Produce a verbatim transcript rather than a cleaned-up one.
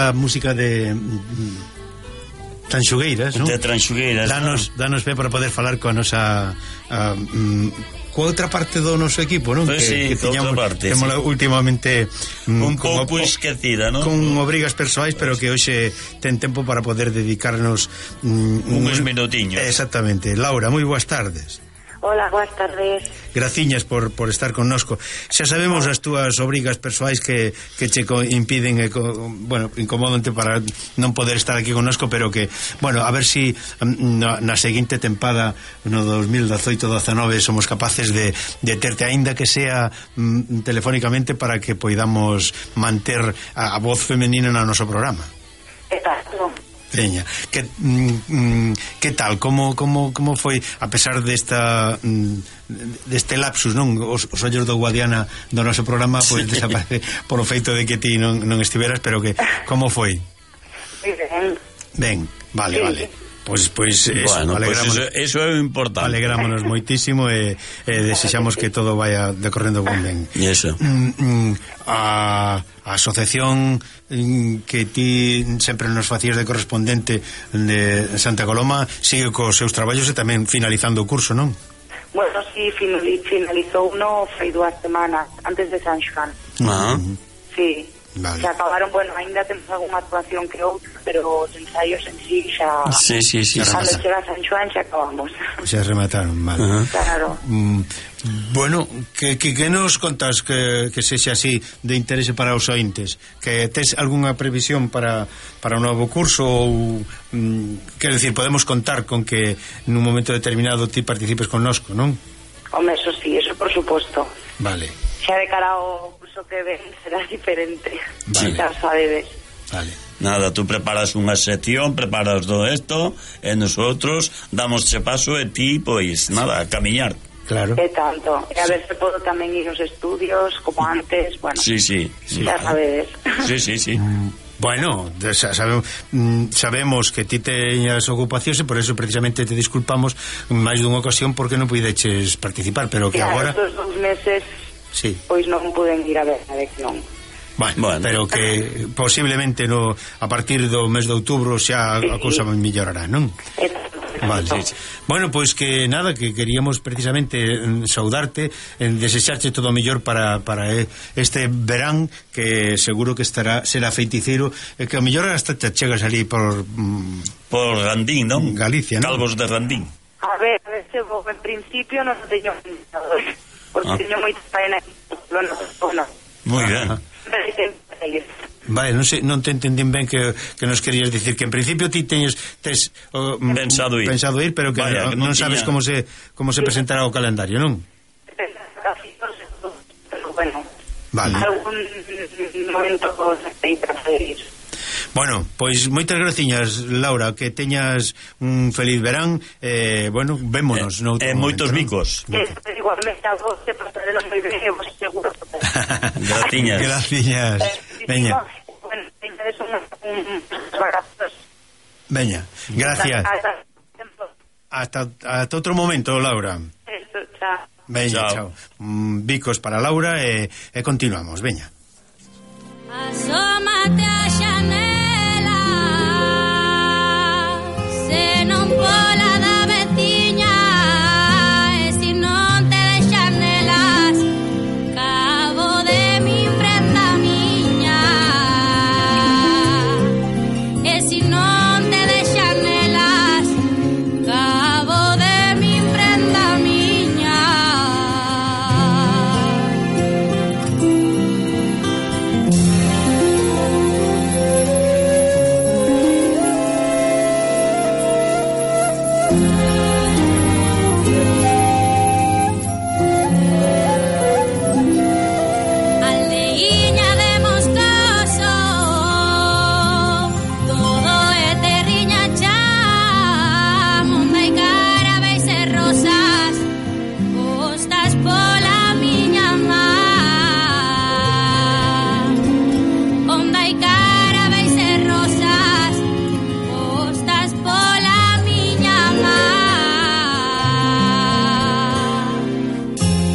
esta música de Tranxugueiras, non? De Tranxugueiras. Danos, danos pe para poder falar coa nosa a, um, coa outra parte do noso equipo, non? Pues que, sí, que tiñamos, parte, temos sí. últimamente um, un pouco esquecida, non? Con obrigas persoais, pero que hoxe ten tempo para poder dedicarnos um, uns un, minutiños. Exactamente. Laura, moi boas tardes. Hola, boas tardes. Graciñas por, por estar connosco. Xa sabemos as túas obrigas persoais que, que che impiden, eh, co, bueno, incomódante para non poder estar aquí connosco, pero que, bueno, a ver si na, na seguinte tempada no dos mil dezoito dezanove somos capaces de, de terte, aínda que sea mm, telefónicamente, para que poidamos manter a, a voz femenina no noso programa. Exacto. Veña, que, mm, que tal, como, como, como foi, a pesar desta mm, deste lapsus, non? Os, os ollos do Guadiana do noso programa pois pues, desaparece polo feito de que ti non, non estiveras, pero que, como foi? Ben. Ben, vale, sí. Vale. Pois, pois, eso, bueno, pues eso, eso é o importante. Alegrámonos moitísimo e, e desexamos que todo vaya decorrendo con ben. E eso. Mm, mm, a, a asociación mm, que ti sempre nos facías de correspondente de Santa Coloma sigue cos seus traballos e tamén finalizando o curso, non? Bueno, sí, finalizou uno fai dúas semanas antes de San Xoán. Ah. Sí. Vale. Se acabaron, bueno, ainda temos algunha actuación que outra, pero os ensaios en sí xa... Sí, sí, sí. Cando chega San Xoán xa acabamos. Xa remataron, vale. Uh-huh. Claro. Mm, bueno, que, que, que nos contas que, que sexa así de interese para os ointes? Que tes algunha previsión para, para o novo curso ou... Mm, quero dicir, podemos contar con que nun momento determinado ti participes connosco, non? Home, eso sí, eso por suposto. Vale. Xa de cara ao curso que ven será diferente. Vale. Xa sabedes. Vale. Nada, tú preparas unha sección, preparas todo esto, e nosotros damos che paso e ti, pois, nada, a camiñar. Claro. E tanto. E a ver se podo tamén ir aos estudios, como antes, bueno. Sí, sí. sí xa sabedes. Sí, sí, sí. Bueno, sabemos, sabemos que ti teñas ocupacións e por eso precisamente te disculpamos máis dunha ocasión porque non puideches participar, pero que claro, agora... estos dous meses sí. Pois non puden ir a ver a lección. Bueno, bueno, pero que posiblemente no, a partir do mes de outubro xa sí, a cousa sí. mellorará, non? Vale. Sí, sí. Bueno, pois pues que nada, que queríamos precisamente mm, saudarte, en desexarche todo o mellor para, para este verán, que seguro que estará será feiticeiro, e que o mellor hasta te chegas ali por mm, por Randín, non? Galicia, non? Calvos de Randín. A ver, a ver se vos, en principio non teño pensadores, porque ah. teño moita faena no, no. Moi ben. Vale, non sei, non te entendín ben que, que nos querías dicir que en principio ti teñes tes, uh, pensado ir, pensado ir pero que, Vaya, que non, non sabes como se como se presentará o calendario, non? Pero bueno, vale. Algún momento sei para ir. Bueno, pois moitas graciñas, Laura, que teñas un feliz verán, eh, bueno, vémonos eh, noutro eh, momento, moitos bicos. ¿No? Eh, igualmente a vos te pasarelo moi ben, e vos seguro. Graciñas. Graciñas. Eh, Veña. Bueno, teñades un abrazos. Veña, gracias. Hasta hasta outro momento, Laura. Eso, chao. Veña, chao. chao. Mm, bicos para Laura e, e continuamos, veña.